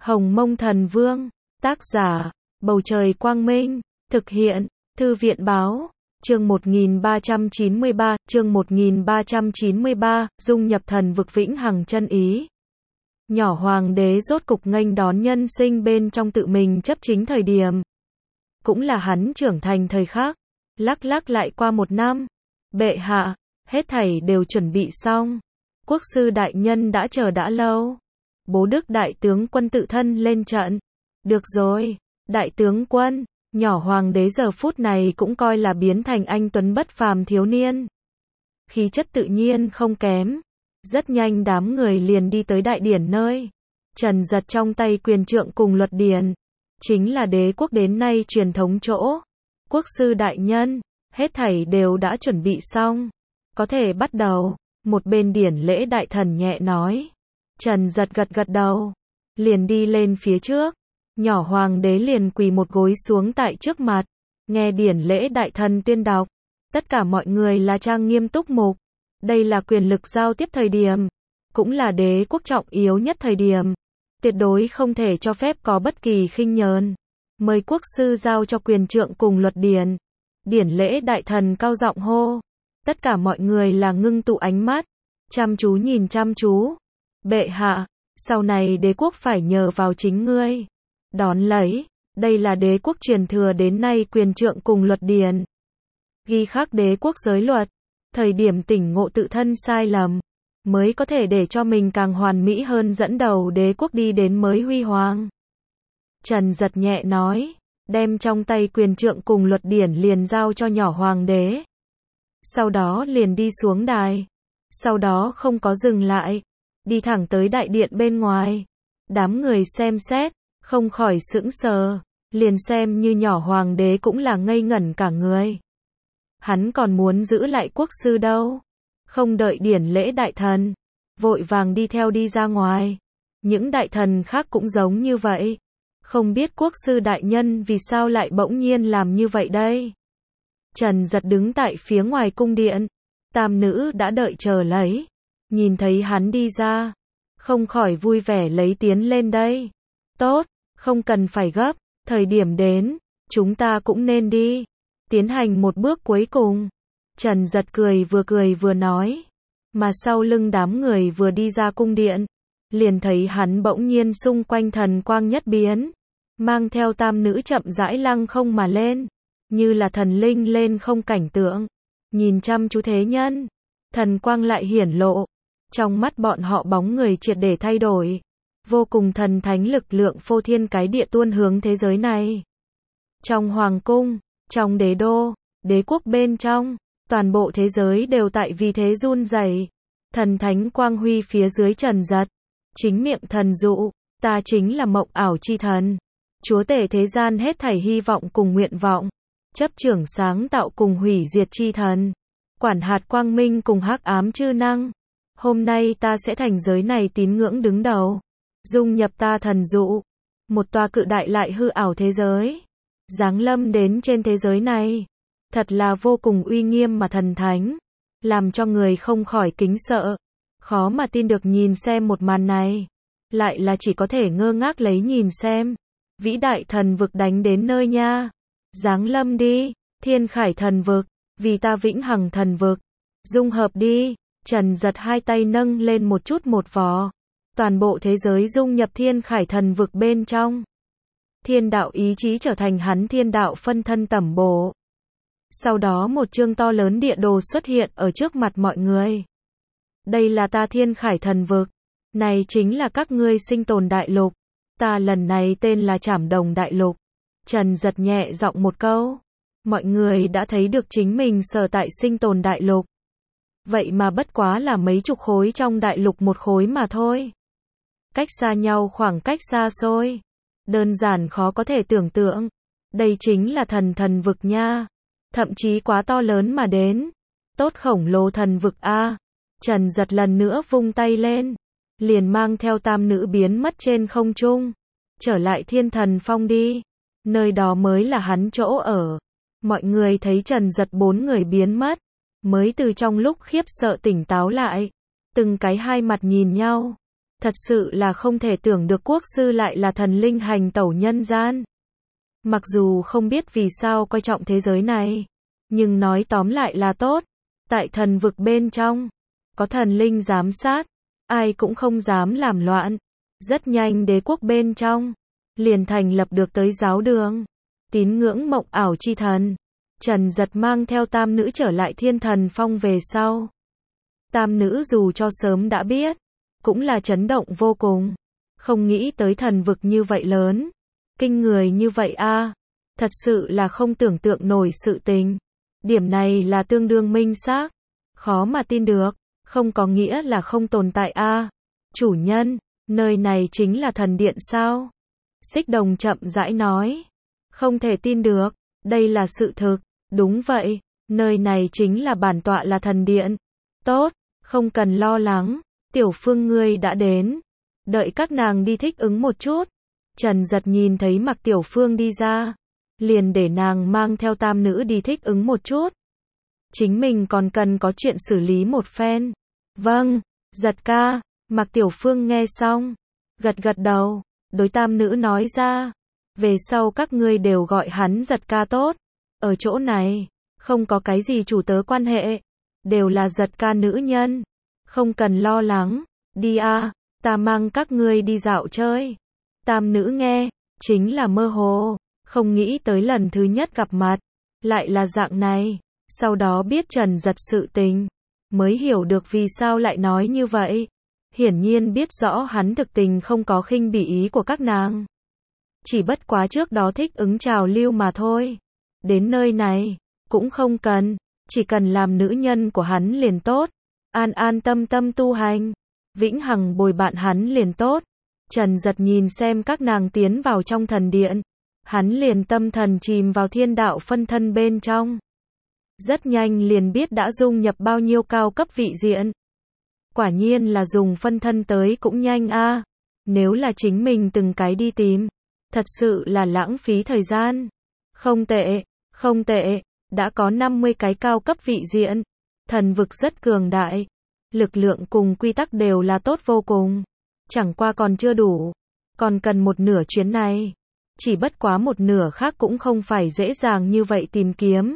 Hồng Mông Thần Vương, tác giả, Bầu Trời Quang Minh, thực hiện, Thư viện Báo, chương 1393, dung nhập thần vực vĩnh hằng chân ý. Nhỏ hoàng đế rốt cục nghênh đón nhân sinh bên trong tự mình chấp chính thời điểm. Cũng là hắn trưởng thành thời khắc, lắc lại qua 1 năm. Bệ hạ, hết thảy đều chuẩn bị xong. Quốc sư đại nhân đã chờ đã lâu. Bố Đức đại tướng quân tự thân lên trận. Được rồi, đại tướng quân, nhỏ hoàng đế giờ phút này cũng coi là biến thành anh tuấn bất phàm thiếu niên. Khí chất tự nhiên không kém. Rất nhanh đám người liền đi tới đại điển nơi. Trần giật trong tay quyền trượng cùng luật điển. Chính là đế quốc đến nay truyền thống chỗ. Quốc sư đại nhân, hết thảy đều đã chuẩn bị xong. Có thể bắt đầu. Một bên điển lễ đại thần nhẹ nói. Trần giật gật đầu. Liền đi lên phía trước. Nhỏ hoàng đế liền quỳ một gối xuống tại trước mặt. Nghe điển lễ đại thần tuyên đọc. Tất cả mọi người là trang nghiêm túc mục. Đây là quyền lực giao tiếp thời điểm. Cũng là đế quốc trọng yếu nhất thời điểm. Tuyệt đối không thể cho phép có bất kỳ khinh nhờn. Mời quốc sư giao cho quyền trượng cùng luật điển. Điển lễ đại thần cao giọng hô. Tất cả mọi người là ngưng tụ ánh mắt. Chăm chú nhìn chăm chú. Bệ hạ, sau này đế quốc phải nhờ vào chính ngươi. Đón lấy, đây là đế quốc truyền thừa đến nay quyền trượng cùng luật điển. Ghi khắc đế quốc giới luật. Thời điểm tỉnh ngộ tự thân sai lầm. Mới có thể để cho mình càng hoàn mỹ hơn dẫn đầu đế quốc đi đến mới huy hoàng. Trần giật nhẹ nói. Đem trong tay quyền trượng cùng luật điển liền giao cho nhỏ hoàng đế. Sau đó liền đi xuống đài. Sau đó không có dừng lại. Đi thẳng tới đại điện bên ngoài. Đám người xem xét, không khỏi sững sờ. Liền xem như nhỏ hoàng đế cũng là ngây ngẩn cả người. Hắn còn muốn giữ lại quốc sư đâu. Không đợi điển lễ đại thần. Vội vàng đi theo đi ra ngoài. Những đại thần khác cũng giống như vậy. Không biết quốc sư đại nhân vì sao lại bỗng nhiên làm như vậy đây. Trần giật đứng tại phía ngoài cung điện. Tam nữ đã đợi chờ lấy. Nhìn thấy hắn đi ra. Không khỏi vui vẻ lấy tiến lên đây. Tốt, không cần phải gấp. Thời điểm đến, chúng ta cũng nên đi. Tiến hành một bước cuối cùng. Trần giật cười vừa nói. Mà sau lưng đám người vừa đi ra cung điện. Liền thấy hắn bỗng nhiên xung quanh thần quang nhất biến. Mang theo tam nữ chậm rãi lăng không mà lên. Như là thần linh lên không cảnh tượng. Nhìn chăm chú thế nhân. Thần quang lại hiển lộ. Trong mắt bọn họ bóng người triệt để thay đổi. Vô cùng thần thánh lực lượng phô thiên cái địa tuôn hướng thế giới này. Trong hoàng cung, trong đế đô, đế quốc bên trong, toàn bộ thế giới đều tại vì thế run rẩy. Thần thánh quang huy phía dưới Trần giật. Chính miệng thần dụ, ta chính là mộng ảo chi thần. Chúa tể thế gian hết thảy hy vọng cùng nguyện vọng. Chấp trưởng sáng tạo cùng hủy diệt chi thần. Quản hạt quang minh cùng hắc ám chư năng. Hôm nay ta sẽ thành giới này tín ngưỡng đứng đầu. Dung nhập ta thần dụ. Một tòa cự đại lại hư ảo thế giới. Giáng lâm đến trên thế giới này. Thật là vô cùng uy nghiêm mà thần thánh. Làm cho người không khỏi kính sợ. Khó mà tin được nhìn xem một màn này. Lại là chỉ có thể ngơ ngác lấy nhìn xem. Vĩ đại thần vực đánh đến nơi nha. Giáng lâm đi, thiên khải thần vực. Vì ta vĩnh hằng thần vực. Dung hợp đi. Trần giật hai tay nâng lên một chút một vò. Toàn bộ thế giới dung nhập thiên khải thần vực bên trong. Thiên đạo ý chí trở thành hắn thiên đạo phân thân tẩm bổ. Sau đó một chương to lớn địa đồ xuất hiện ở trước mặt mọi người. Đây là ta thiên khải thần vực. Này chính là các ngươi sinh tồn đại lục. Ta lần này tên là Trảm Đồng đại lục. Trần giật nhẹ giọng một câu. Mọi người đã thấy được chính mình sở tại sinh tồn đại lục. Vậy mà bất quá là mấy chục khối trong đại lục một khối mà thôi. Cách xa nhau khoảng cách xa xôi. Đơn giản khó có thể tưởng tượng. Đây chính là thần vực nha. Thậm chí quá to lớn mà đến. Tốt khổng lồ thần vực a. Trần giật lần nữa vung tay lên. Liền mang theo tam nữ biến mất trên không trung. Trở lại thiên thần phong đi. Nơi đó mới là hắn chỗ ở. Mọi người thấy Trần giật 4 người biến mất. Mới từ trong lúc khiếp sợ tỉnh táo lại. Từng cái hai mặt nhìn nhau. Thật sự là không thể tưởng được quốc sư lại là thần linh hành tẩu nhân gian. Mặc dù không biết vì sao coi trọng thế giới này, nhưng nói tóm lại là tốt. Tại thần vực bên trong, có thần linh giám sát, ai cũng không dám làm loạn. Rất nhanh đế quốc bên trong, liền thành lập được tới giáo đường, tín ngưỡng mộng ảo chi thần. Trần Giật mang theo tam nữ trở lại Thiên Thần Phong về sau. Tam nữ dù cho sớm đã biết, cũng là chấn động vô cùng. Không nghĩ tới thần vực như vậy lớn, kinh người như vậy a, thật sự là không tưởng tượng nổi sự tình. Điểm này là tương đương minh xác, khó mà tin được, không có nghĩa là không tồn tại a. Chủ nhân, nơi này chính là thần điện sao? Xích Đồng chậm rãi nói. Không thể tin được, đây là sự thực. Đúng vậy, nơi này chính là bản tọa là thần điện. Tốt, không cần lo lắng, Tiểu Phương ngươi đã đến. Đợi các nàng đi thích ứng một chút. Trần Giật nhìn thấy Mạc Tiểu Phương đi ra, liền để nàng mang theo tam nữ đi thích ứng một chút. Chính mình còn cần có chuyện xử lý một phen. Vâng, Giật ca. Mạc Tiểu Phương nghe xong, gật gật đầu, đối tam nữ nói ra. Về sau các ngươi đều gọi hắn Giật ca tốt. Ở chỗ này, không có cái gì chủ tớ quan hệ, đều là Giật ca nữ nhân. Không cần lo lắng, đi a, ta mang các ngươi đi dạo chơi. Tam nữ nghe, chính là mơ hồ, không nghĩ tới lần thứ nhất gặp mặt, lại là dạng này. Sau đó biết Trần Giật sự tình, mới hiểu được vì sao lại nói như vậy. Hiển nhiên biết rõ hắn thực tình không có khinh bỉ ý của các nàng. Chỉ bất quá trước đó thích ứng trào lưu mà thôi. Đến nơi này, cũng không cần, chỉ cần làm nữ nhân của hắn liền tốt. An an tâm tâm tu hành, vĩnh hằng bồi bạn hắn liền tốt. Trần Giật nhìn xem các nàng tiến vào trong thần điện, hắn liền tâm thần chìm vào thiên đạo phân thân bên trong. Rất nhanh liền biết đã dung nhập bao nhiêu cao cấp vị diện. Quả nhiên là dùng phân thân tới cũng nhanh a. Nếu là chính mình từng cái đi tìm, thật sự là lãng phí thời gian. Không tệ, không tệ, đã có 50 cái cao cấp vị diện. Thần vực rất cường đại, lực lượng cùng quy tắc đều là tốt vô cùng. Chẳng qua còn chưa đủ, còn cần một nửa chuyến này. Chỉ bất quá một nửa khác cũng không phải dễ dàng như vậy tìm kiếm.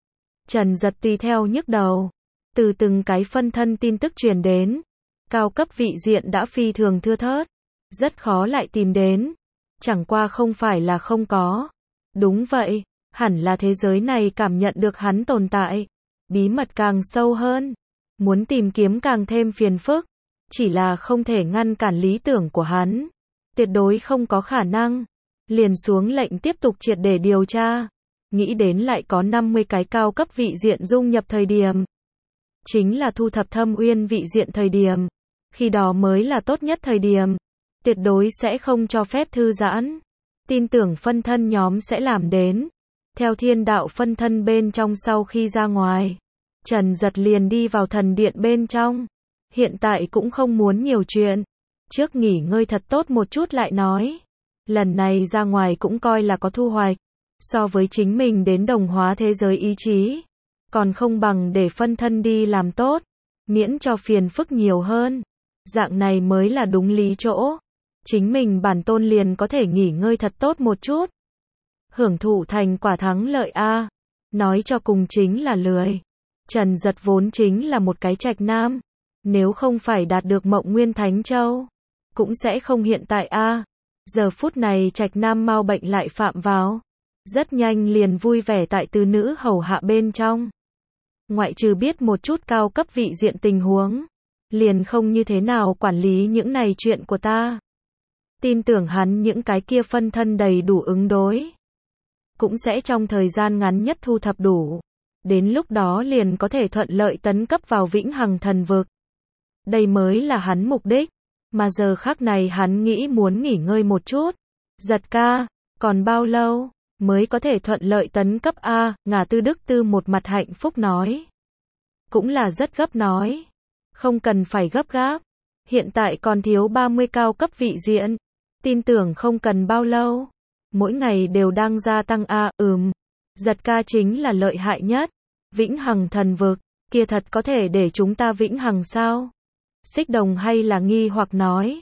Trần Giật tùy theo nhức đầu, từ từng cái phân thân tin tức truyền đến. Cao cấp vị diện đã phi thường thưa thớt, rất khó lại tìm đến. Chẳng qua không phải là không có. Đúng vậy, hẳn là thế giới này cảm nhận được hắn tồn tại. Bí mật càng sâu hơn, muốn tìm kiếm càng thêm phiền phức. Chỉ là không thể ngăn cản lý tưởng của hắn. Tuyệt đối không có khả năng. Liền xuống lệnh tiếp tục triệt để điều tra. Nghĩ đến lại có 50 cái cao cấp vị diện dung nhập thời điểm. Chính là thu thập Thâm Uyên vị diện thời điểm. Khi đó mới là tốt nhất thời điểm. Tuyệt đối sẽ không cho phép thư giãn. Tin tưởng phân thân nhóm sẽ làm đến. Theo thiên đạo phân thân bên trong sau khi ra ngoài, Trần Giật liền đi vào thần điện bên trong. Hiện tại cũng không muốn nhiều chuyện. Trước nghỉ ngơi thật tốt một chút lại nói. Lần này ra ngoài cũng coi là có thu hoạch. So với chính mình đến đồng hóa thế giới ý chí, còn không bằng để phân thân đi làm tốt, miễn cho phiền phức nhiều hơn. Dạng này mới là đúng lý chỗ. Chính mình bản tôn liền có thể nghỉ ngơi thật tốt một chút. Hưởng thụ thành quả thắng lợi a. Nói cho cùng chính là lười. Trần Giật vốn chính là một cái trạch nam. Nếu không phải đạt được Mộng Nguyên Thánh Châu, cũng sẽ không hiện tại a. Giờ phút này trạch nam mau bệnh lại phạm vào. Rất nhanh liền vui vẻ tại tứ nữ hầu hạ bên trong. Ngoại trừ biết một chút cao cấp vị diện tình huống, liền không như thế nào quản lý những này chuyện của ta. Tin tưởng hắn những cái kia phân thân đầy đủ ứng đối, cũng sẽ trong thời gian ngắn nhất thu thập đủ. Đến lúc đó liền có thể thuận lợi tấn cấp vào vĩnh hằng thần vực. Đây mới là hắn mục đích. Mà giờ khắc này hắn nghĩ muốn nghỉ ngơi một chút. Giật ca, còn bao lâu mới có thể thuận lợi tấn cấp a? Ngà Tư Đức Tư một mặt hạnh phúc nói. Cũng là rất gấp nói. Không cần phải gấp gáp. Hiện tại còn thiếu 30 cao cấp vị diện. Tin tưởng không cần bao lâu. Mỗi ngày đều đang gia tăng a. Giật ca chính là lợi hại nhất. Vĩnh hằng thần vực, kia thật có thể để chúng ta vĩnh hằng sao? Xích Đồng hay là nghi hoặc nói.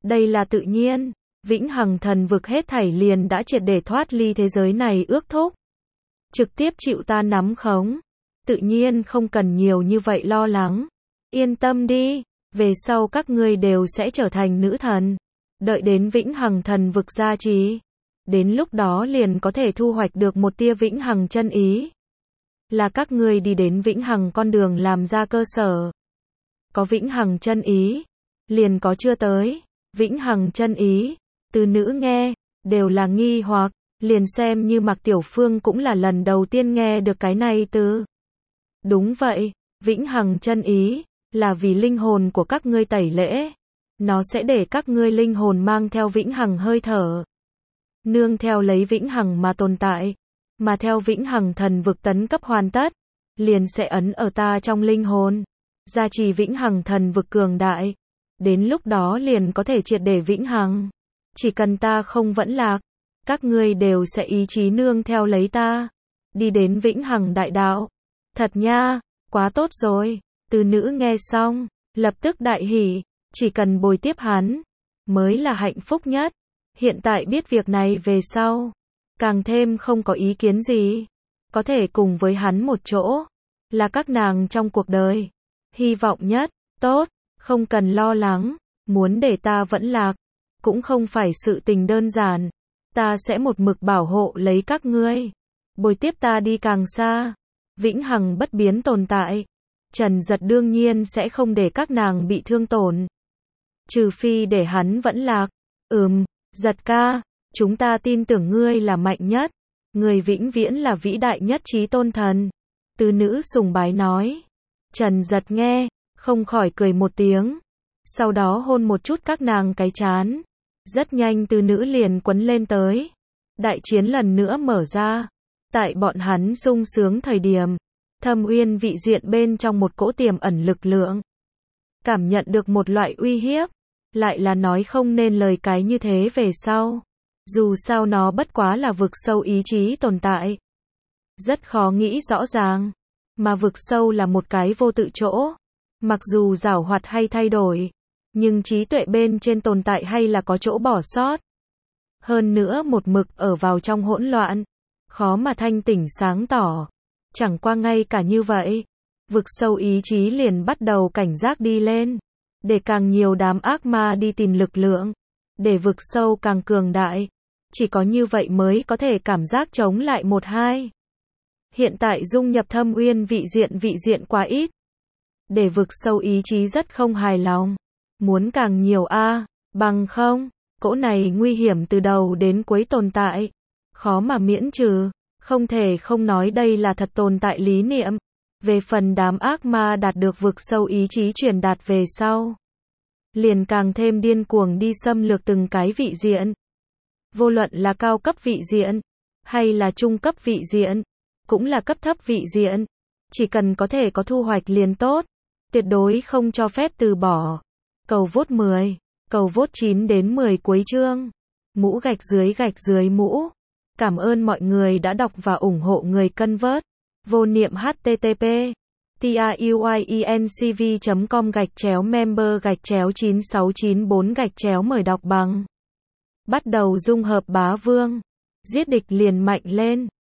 Đây là tự nhiên. Vĩnh hằng thần vực hết thảy liền đã triệt để thoát ly thế giới này ước thúc. Trực tiếp chịu ta nắm khống. Tự nhiên không cần nhiều như vậy lo lắng. Yên tâm đi, về sau các ngươi đều sẽ trở thành nữ thần. Đợi đến vĩnh hằng thần vực gia trì. Đến lúc đó liền có thể thu hoạch được một tia vĩnh hằng chân ý. Là các ngươi đi đến vĩnh hằng con đường làm ra cơ sở. Có vĩnh hằng chân ý, liền có chưa tới. Vĩnh hằng chân ý, từ nữ nghe, đều là nghi hoặc, liền xem như Mạc Tiểu Phương cũng là lần đầu tiên nghe được cái này từ. Đúng vậy, vĩnh hằng chân ý, là vì linh hồn của các ngươi tẩy lễ. Nó sẽ để các ngươi linh hồn mang theo vĩnh hằng hơi thở. Nương theo lấy vĩnh hằng mà tồn tại. Mà theo vĩnh hằng thần vực tấn cấp hoàn tất, liền sẽ ấn ở ta trong linh hồn. Gia trì vĩnh hằng thần vực cường đại. Đến lúc đó liền có thể triệt để vĩnh hằng. Chỉ cần ta không vẫn lạc, các ngươi đều sẽ ý chí nương theo lấy ta. Đi đến vĩnh hằng đại đạo. Thật nha, quá tốt rồi. Từ nữ nghe xong, lập tức đại hỉ. Chỉ cần bồi tiếp hắn, mới là hạnh phúc nhất. Hiện tại biết việc này về sau, càng thêm không có ý kiến gì. Có thể cùng với hắn một chỗ, là các nàng trong cuộc đời. Hy vọng nhất, tốt, không cần lo lắng. Muốn để ta vẫn lạc, cũng không phải sự tình đơn giản. Ta sẽ một mực bảo hộ lấy các ngươi. Bồi tiếp ta đi càng xa. Vĩnh hằng bất biến tồn tại. Trần Giật đương nhiên sẽ không để các nàng bị thương tổn. Trừ phi để hắn vẫn lạc. Giật ca, chúng ta tin tưởng ngươi là mạnh nhất. Ngươi vĩnh viễn là vĩ đại nhất chí tôn thần. Từ nữ sùng bái nói. Trần Giật nghe, không khỏi cười một tiếng. Sau đó hôn một chút các nàng cái trán. Rất nhanh từ nữ liền quấn lên tới. Đại chiến lần nữa mở ra. Tại bọn hắn sung sướng thời điểm, Thâm Uyên vị diện bên trong một cỗ tiềm ẩn lực lượng. Cảm nhận được một loại uy hiếp. Lại là nói không nên lời cái như thế về sau. Dù sao nó bất quá là vực sâu ý chí tồn tại. Rất khó nghĩ rõ ràng. Mà vực sâu là một cái vô tự chỗ. Mặc dù giảo hoạt hay thay đổi, nhưng trí tuệ bên trên tồn tại hay là có chỗ bỏ sót. Hơn nữa một mực ở vào trong hỗn loạn. Khó mà thanh tỉnh sáng tỏ. Chẳng qua ngay cả như vậy, vực sâu ý chí liền bắt đầu cảnh giác đi lên. Để càng nhiều đám ác ma đi tìm lực lượng. Để vực sâu càng cường đại. Chỉ có như vậy mới có thể cảm giác chống lại một hai. Hiện tại dung nhập Thâm Uyên vị diện quá ít. Để vực sâu ý chí rất không hài lòng. Muốn càng nhiều bằng không, cỗ này nguy hiểm từ đầu đến cuối tồn tại. Khó mà miễn trừ. Không thể không nói đây là thật tồn tại lý niệm. Về phần đám ác ma đạt được vực sâu ý chí truyền đạt về sau, liền càng thêm điên cuồng đi xâm lược từng cái vị diện. Vô luận là cao cấp vị diện, hay là trung cấp vị diện, cũng là cấp thấp vị diện. Chỉ cần có thể có thu hoạch liền tốt. Tuyệt đối không cho phép từ bỏ. Cầu vote 10, cầu vote 9 đến 10 cuối chương. Mũ gạch dưới mũ. Cảm ơn mọi người đã đọc và ủng hộ người cân vớt. Vô niệm http tiuyecom/member/9694 mời đọc bằng. Bắt đầu dung hợp bá vương. Giết địch liền mạnh lên.